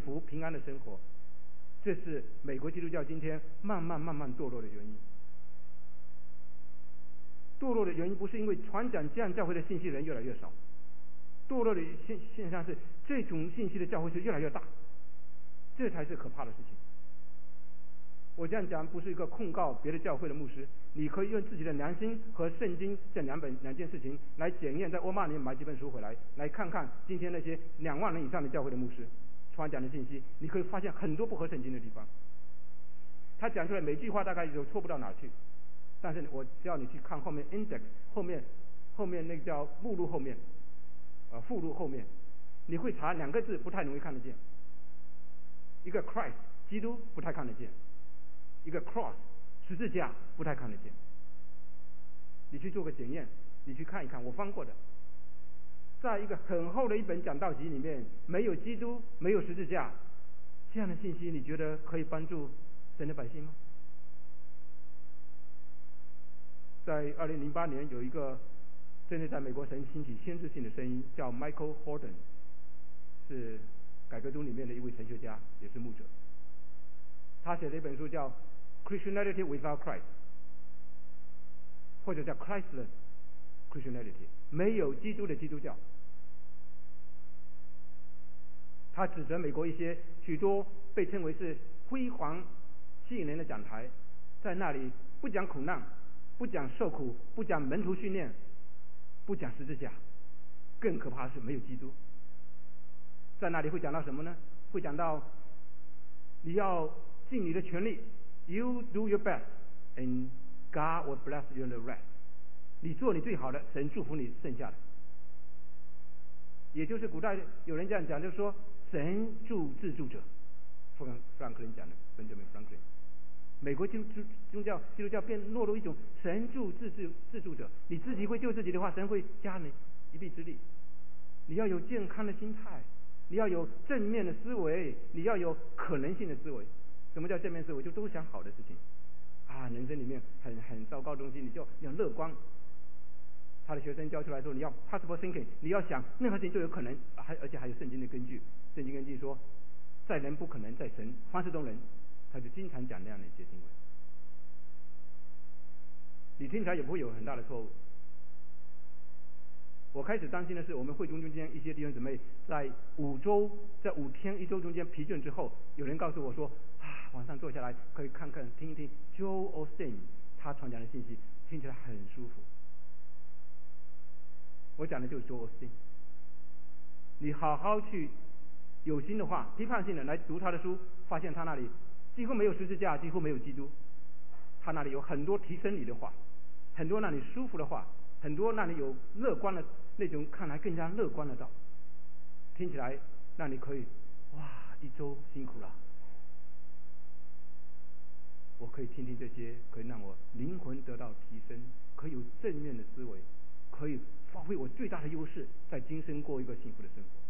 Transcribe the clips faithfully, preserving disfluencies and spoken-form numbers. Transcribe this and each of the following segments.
福平安的生活。这是美国基督教今天慢慢慢慢堕落的原因。堕落的原因不是因为传讲这样教会的信息人越来越少，堕落的现现象是这种信息的教会是越来越大，这才是可怕的事情。我这样讲不是一个控告别的教会的牧师，你可以用自己的良心和圣经这两本两件事情来检验，在沃尔玛里面买几本书回来，来看看今天那些两万人以上的教会的牧师传讲的信息，你可以发现很多不合圣经的地方。他讲出来每句话大概就错不到哪去，但是我只要你去看后面 index 后面后面那个叫目录后面呃附录后面，你会查两个字不太容易看得见，一个 Christ 基督不太看得见，一个 cross 十字架不太看得见。你去做个检验，你去看一看，我翻过的，在一个很厚的一本讲道集里面，没有基督，没有十字架，这样的信息你觉得可以帮助神的百姓吗？在二零零八年有一个真的在美国神兴起先知性的声音，叫 Michael Horton， 是改革宗里面的一位神学家，也是牧者。他写的一本书叫 Christianity Without Christ， 或者叫 Christless Christianity， 没有基督的基督教。他指责美国一些许多被称为是辉煌吸引人的讲台，在那里不讲苦难，不讲受苦，不讲门徒训练，不讲十字架，更可怕的是没有基督。在那里会讲到什么呢？会讲到你要尽你的全力 ，You do your best, and God will bless you the rest。你做你最好的，神祝福你剩下的。也就是古代有人这样讲，就是说神助自助者，富兰富兰克林讲的，本杰明·富兰克林。美国基督宗教基督教变落入一种神助自助自助者，你自己会救自己的话，神会加你一臂之力。你要有健康的心态，你要有正面的思维，你要有可能性的思维。什么叫正面思维？就都想好的事情啊，人生里面很很糟糕的东西，你就要乐观。他的学生教出来说，你要 possible thinking， 你要想任何事情就有可能，还而且还有圣经的根据。圣经根据说，在人不可能，在神凡事都能。他就经常讲那样的一些经文，你听起来也不会有很大的错误。我开始担心的是，我们会中中间一些弟兄姊妹在五周，在五天一周中间疲倦之后，有人告诉我说啊，晚上坐下来可以看看听一听 Joel Osteen 他传讲的信息，听起来很舒服。我讲的就是 Joel Osteen， 你好好去有心的话，批判性的来读他的书，发现他那里几乎没有十字架，几乎没有基督，他那里有很多提升你的话，很多让你舒服的话，很多让你有乐观的那种看来更加乐观的道，听起来让你可以哇，一周辛苦了，我可以听听这些，可以让我灵魂得到提升，可以有正面的思维，可以发挥我最大的优势，在今生过一个幸福的生活。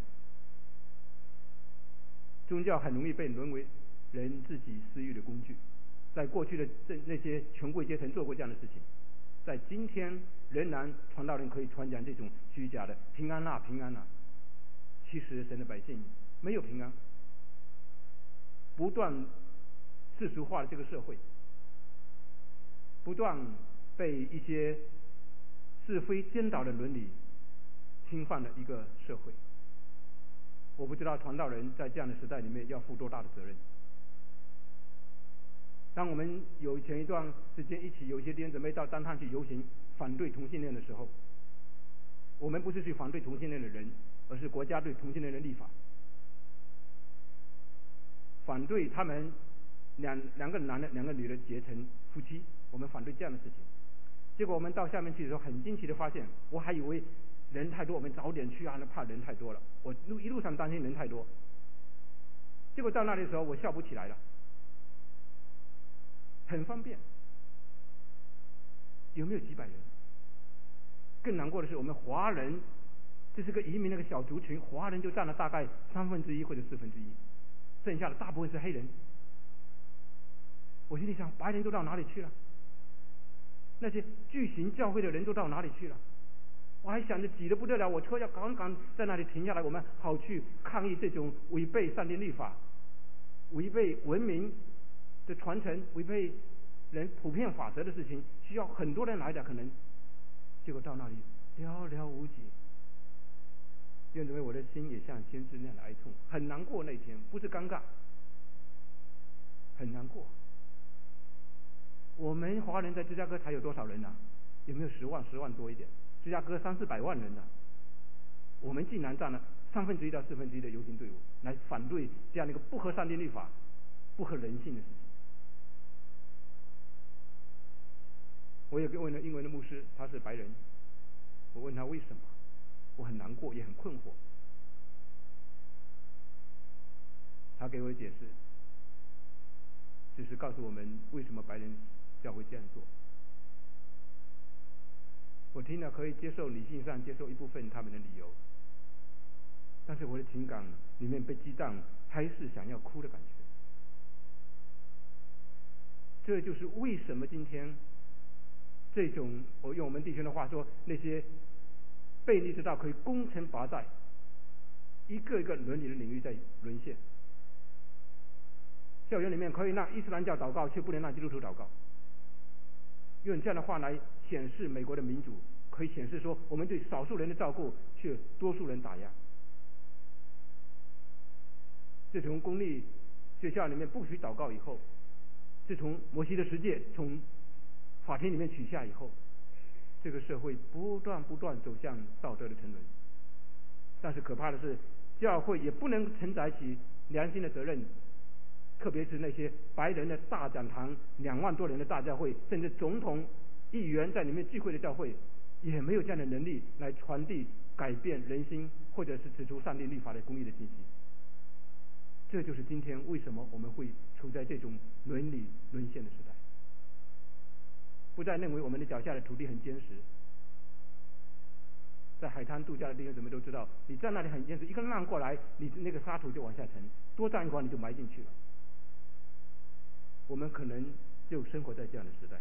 宗教很容易被沦为人自己私欲的工具，在过去的这那些权贵阶层做过这样的事情，在今天仍然传道人可以传讲这种虚假的平安啦平安啦，其实神的百姓没有平安。不断世俗化的这个社会，不断被一些是非颠倒的伦理侵犯的一个社会，我不知道传道人在这样的时代里面要负多大的责任。当我们有前一段时间一起有一些弟兄姊妹到单趟去游行反对同性恋的时候，我们不是去反对同性恋的人，而是国家对同性恋的立法，反对他们两两个男的两个女的结成夫妻，我们反对这样的事情。结果我们到下面去的时候，很惊奇的发现，我还以为人太多，我们早点去啊，那怕人太多了，我路一路上担心人太多。结果到那里的时候，我笑不起来了，很方便，有没有几百人？更难过的是，我们华人，这是个移民那个小族群，华人就占了大概三分之一或者四分之一，剩下的大部分是黑人。我心里想，白人都到哪里去了？那些巨型教会的人都到哪里去了？ 我还想着挤得不得了，我车要刚刚在那里停下来，我们好去抗议这种违背上帝律法、违背文明的传承、违背人普遍法则的事情，需要很多人来的可能，结果到那里寥寥无几。因为我的心也像先知那样的哀痛，很难过。那天不是尴尬，很难过。我们华人在芝加哥才有多少人呢、啊？有没有十万、十万多一点？芝加哥三四百万人呢、啊，我们竟然占了三分之一到四分之一的游行队伍，来反对这样的一个不合上帝律法、不合人性的事情。我有个问了英文的牧师，他是白人，我问他为什么，我很难过，也很困惑。他给我的解释，就是告诉我们为什么白人教会这样做。我听了可以接受，理性上接受一部分他们的理由，但是我的情感里面被激荡，还是想要哭的感觉。这就是为什么今天这种，我用我们弟兄的话说，那些悖逆之道可以攻城拔寨，一个一个伦理的领域在沦陷。教园里面可以让伊斯兰教祷告，却不能让基督徒祷告。用这样的话来显示美国的民主，可以显示说我们对少数人的照顾，却多数人打压。自从公立学校里面不许祷告以后，自从摩西的十诫从法庭里面取下以后，这个社会不断不断走向道德的沉沦。但是可怕的是，教会也不能承载起良心的责任。特别是那些白人的大讲堂，两万多人的大教会，甚至总统、议员在里面聚会的教会，也没有这样的能力来传递改变人心，或者是指出上帝律法的公义的信息。这就是今天为什么我们会处在这种伦理沦陷的时代。不再认为我们的脚下的土地很坚实。在海滩度假的弟兄姊妹都知道，你在那里很坚实，一个浪过来，你那个沙土就往下沉，多站一会儿你就埋进去了。我们可能就生活在这样的时代。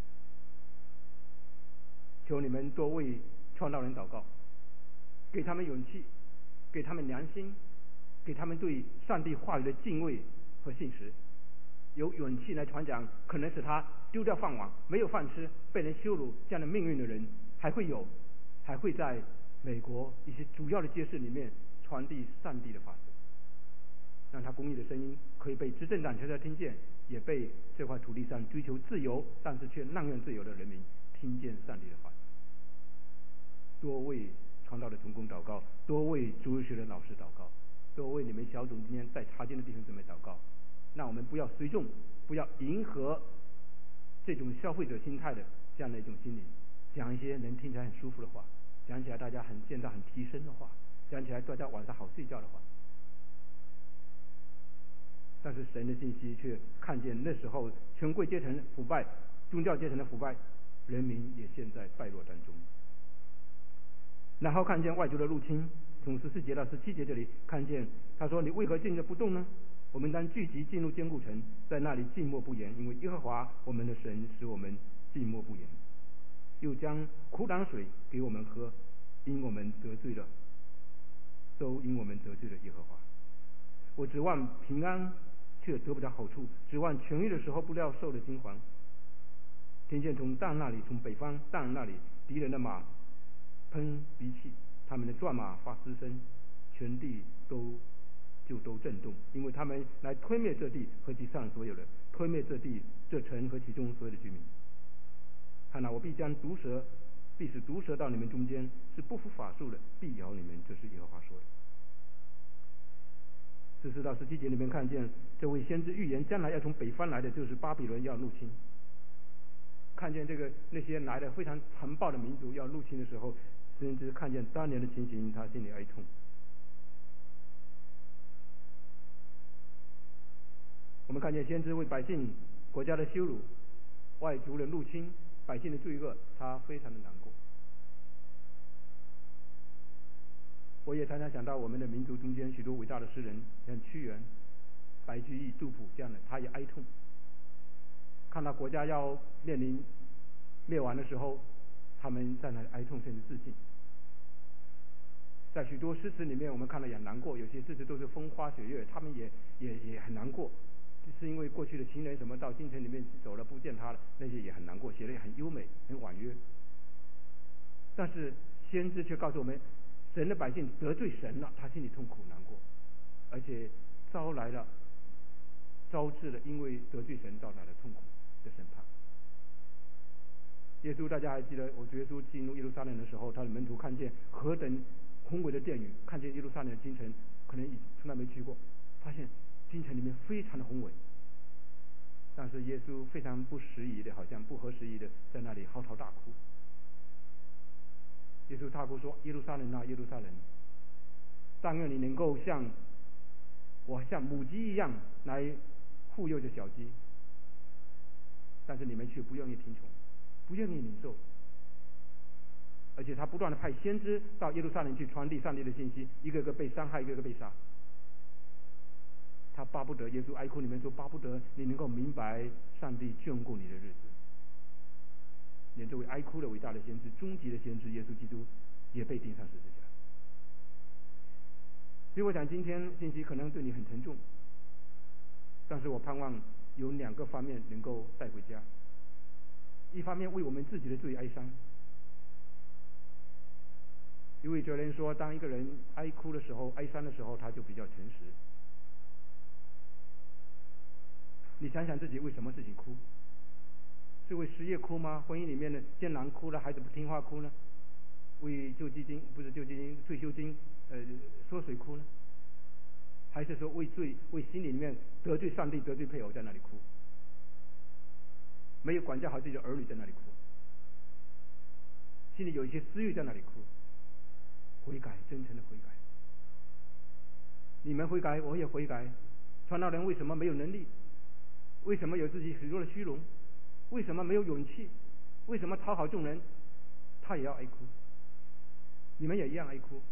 求你们多为传道人祷告，给他们勇气，给他们良心，给他们对上帝话语的敬畏和信实，有勇气来传讲可能使他丢掉饭碗、没有饭吃、被人羞辱这样的命运的人，还会有，还会在美国一些主要的街市里面传递上帝的法则，让他公义的声音可以被执政党悄悄听见，也被这块土地上追求自由但是却滥用自由的人民听见上帝的法则。多为传道的同工祷告，多为主日学的老师祷告，多为你们小组今天在查经的弟兄姊妹祷告。让我们不要随众，不要迎合这种消费者心态的这样的一种心理，讲一些能听起来很舒服的话，讲起来大家很见到很提升的话，讲起来大家晚上好睡觉的话。但是神的信息却看见那时候权贵阶层腐败，宗教阶层的腐败，人民也陷在败落当中。然后看见外族的入侵，从十四节到十七节这里看见他说，你为何静着不动呢？我们当聚集进入坚固城，在那里静默不言，因为耶和华我们的神使我们静默不言，又将苦胆水给我们喝，因我们得罪了，都因我们得罪了耶和华。我指望平安，却得不到好处；指望痊愈的时候，不料受了惊惶。听见从但那里，从北方但那里，敌人的马喷鼻气，他们的转马发嘶声，全地都就都震动，因为他们来吞灭这地和其上所有的，吞灭这地、这城和其中所有的居民。看哪，我必将毒蛇，必使毒蛇到你们中间，是不服法术的，必咬你们。这是耶和华说的。十四到十七节里面看见这位先知预言，将来要从北方来的，就是巴比伦要入侵。看见这个那些来的非常残暴的民族要入侵的时候，先知看见当年的情形，他心里哀痛。我们看见先知为百姓、国家的羞辱、外族的入侵、百姓的罪恶，他非常的难过。我也常常想到我们的民族中间许多伟大的诗人，像屈原、白居易、杜甫这样的，他也哀痛。看到国家要面临灭亡的时候，他们在那里哀痛，甚至自尽。 在许多诗词里面，我们看了也难过，有些诗词都是风花雪月，他们也也也很难过，是因为过去的情人什么到京城里面走了不见他了，那些也很难过，写的也很优美，很婉约。但是先知却告诉我们，神的百姓得罪神了，他心里痛苦难过，而且招来了招致了因为得罪神招来了痛苦的审判。耶稣大家还记得，我主耶稣进入耶路撒冷的时候，他的门徒看见何等宏伟的殿宇，看见耶路撒冷的京城，可能从来没去过，发现京城里面非常的宏伟，但是耶稣非常不适宜的，好像不合时宜的在那里嚎啕大哭。耶稣大哭说：耶路撒冷啊，耶路撒冷，但愿你能够像我像母鸡一样来护佑着小鸡，但是你们却不愿意听从，不愿意领受。而且他不断的派先知到耶路撒冷去传递上帝的信息，一个个被伤害，一个个被杀。他巴不得，耶稣哀哭里面说，巴不得你能够明白上帝眷顾你的日子。连这位哀哭的伟大的先知，终极的先知耶稣基督也被钉上十字架。所以我想今天信息可能对你很沉重，但是我盼望有两个方面能够带回家。一方面为我们自己的罪哀伤。一位哲人说，当一个人哀哭的时候，哀伤的时候，他就比较诚实。你想想自己为什么事情哭？是为失业哭吗？婚姻里面的艰难哭了，孩子不听话哭呢？为救济金不是救济金退休金呃缩水哭呢？还是说为罪为心里面得罪上帝得罪配偶在那里哭？没有管教好自己的儿女在那里哭？心里有一些私欲在那里哭？悔改，真诚的悔改。你们悔改，我也悔改。传道人为什么没有能力？为什么有自己许多的虚荣？为什么没有勇气？为什么讨好众人？他也要哀哭，你们也一样哀哭，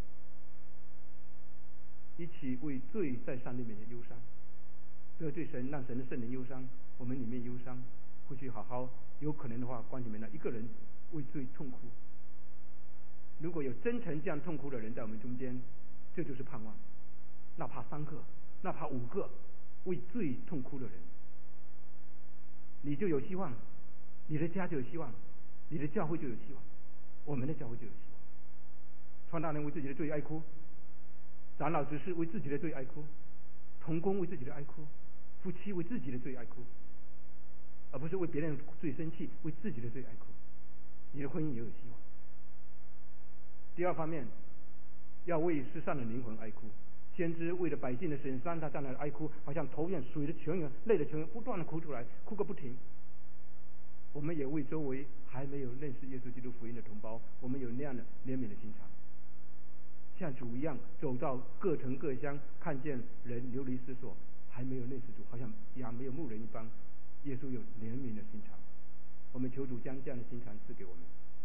一起为罪在上帝面前忧伤，得罪神，让神的圣灵忧伤，我们里面忧伤，回去好好，有可能的话，关起门来一个人为罪痛哭。如果有真诚这样痛哭的人在我们中间，这就是盼望。哪怕三个，哪怕五个为罪痛哭的人，你就有希望，你的家就有希望，你的教会就有希望，我们的教会就有希望。传道人为自己的罪哀哭，长老执事为自己的罪哀哭，同工为自己的哀哭，夫妻为自己的罪哀哭，而不是为别人罪生气，为自己的罪哀哭，你的婚姻也有希望。第二方面，要为世上的灵魂哀哭。先知为了百姓的神伤，他在那里哀哭，好像投向水的泉源，泪的泉源，不断的哭出来，哭个不停。我们也为周围还没有认识耶稣基督福音的同胞，我们有那样的怜悯的心肠，像主一样走到各城各乡，看见人流离失所，还没有认识主，好像羊没有牧人一般。耶稣有怜悯的心肠，我们求主将这样的心肠赐给我们。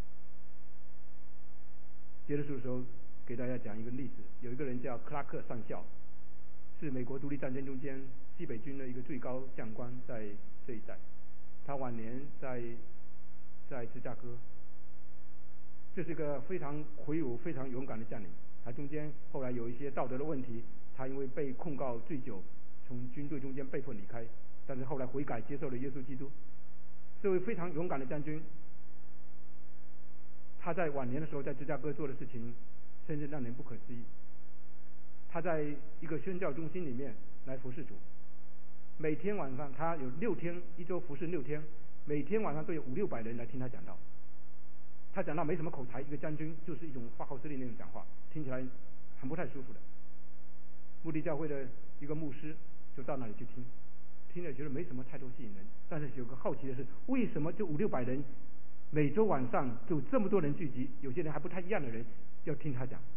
结束的时候给大家讲一个例子，有一个人叫克拉克上校，是美国独立战争中间西北军的一个最高将官，在这一带。他晚年在在芝加哥，这是一个非常魁梧、非常勇敢的将领。他中间后来有一些道德的问题，他因为被控告醉酒，从军队中间被迫离开，但是后来悔改，接受了耶稣基督。这位非常勇敢的将军，他在晚年的时候在芝加哥做的事情甚至让人不可思议。他在一个宣教中心里面来服侍主，每天晚上他有六天，一周服侍六天，每天晚上都有五六百人来听他讲道。他讲道没什么口才，一个将军就是一种发号施令那种讲话，听起来很不太舒服的。牧地教会的一个牧师就到那里去听，听了觉得没什么太多吸引人，但是有个好奇的是，为什么这五六百人每周晚上就这么多人聚集，有些人还不太一样的人要听他讲。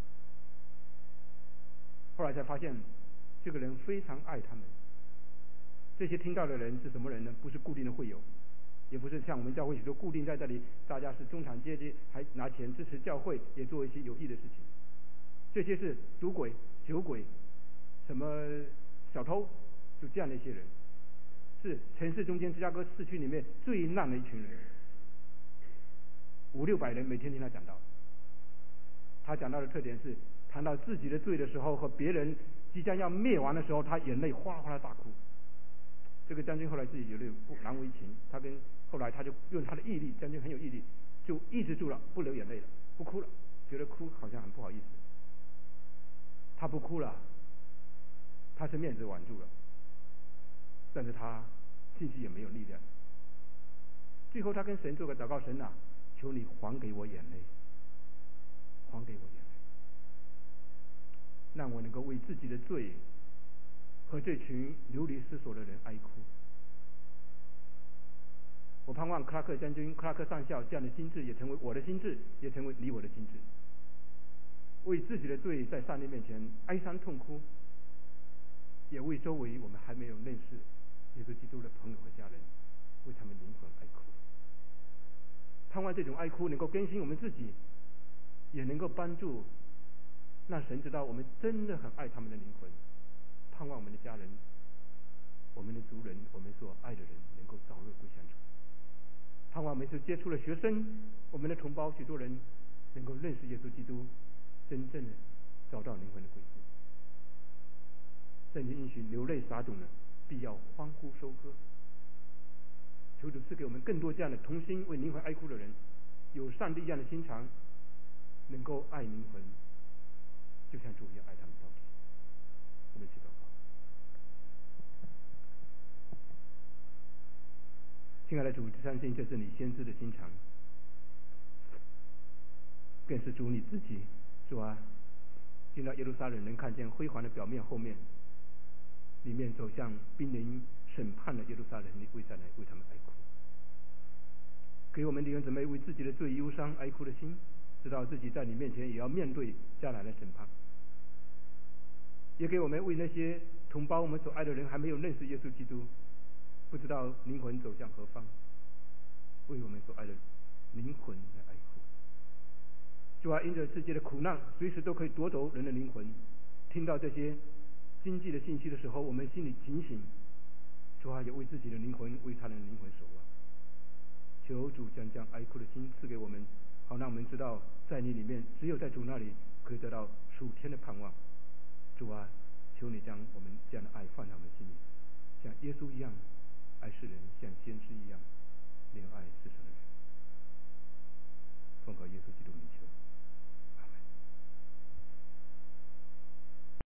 后来才发现，这个人非常爱他们。这些听到的人是什么人呢？不是固定的会友，也不是像我们教会许多固定在这里，大家是中产阶级，还拿钱支持教会，也做一些有益的事情。这些是赌鬼、酒鬼、什么小偷，就这样的一些人，是城市中间芝加哥市区里面最烂的一群人。五六百人每天听他讲道，他讲到的特点是谈到自己的罪的时候，和别人即将要灭亡的时候，他眼泪哗啦哗啦大哭。这个将军后来自己有点不难为情，他跟后来他就用他的毅力，将军很有毅力，就抑制住了，不流眼泪了，不哭了，觉得哭好像很不好意思。他不哭了，他是面子挽住了，但是他信息也没有力量。最后他跟神做个祷告，神啊，求你还给我眼泪，还给我眼泪，让我能够为自己的罪和这群流离失所的人哀哭。我盼望克拉克将军、克拉克上校这样的心智也成为我的心智，也成为你我的心智，为自己的罪在上帝面前哀伤痛哭，也为周围我们还没有认识耶稣基督的朋友和家人，为他们灵魂哀哭。盼望这种哀哭能够更新我们自己，也能够帮助让神知道我们真的很爱他们的灵魂。盼望我们的家人、我们的族人、我们所爱的人能够早日归向主。盼望我们所接触的学生、我们的同胞，许多人能够认识耶稣基督，真正的找到灵魂的归宿。圣经应许流泪撒种了，必要欢呼收割。求主赐给我们更多这样的同心为灵魂哀哭的人，有上帝一样的心肠，能够爱灵魂，就像主一样爱他们到底。我们一起祷告。亲爱的主，相信这是你先知的心肠，更是主你自己。主啊，进到耶路撒冷，能看见辉煌的表面后面，里面走向濒临审判的耶路撒冷，你为在来为他们哀哭。给我们弟兄姊妹为自己的罪忧伤哀哭的心，知道自己在你面前也要面对将来的审判。也给我们为那些同胞我们所爱的人还没有认识耶稣基督，不知道灵魂走向何方，为我们所爱的灵魂来哀哭。主啊，因着世界的苦难随时都可以夺走人的灵魂，听到这些经济的信息的时候，我们心里警醒。主啊，也为自己的灵魂、为他人的灵魂守望。求主将这样哀哭的心赐给我们，好让我们知道在你里面，只有在主那里可以得到属天的盼望。主啊，求你将我们这样的爱放在我们心里，像耶稣一样爱世人，像先知一样怜爱世上的人。奉靠耶稣基督名求。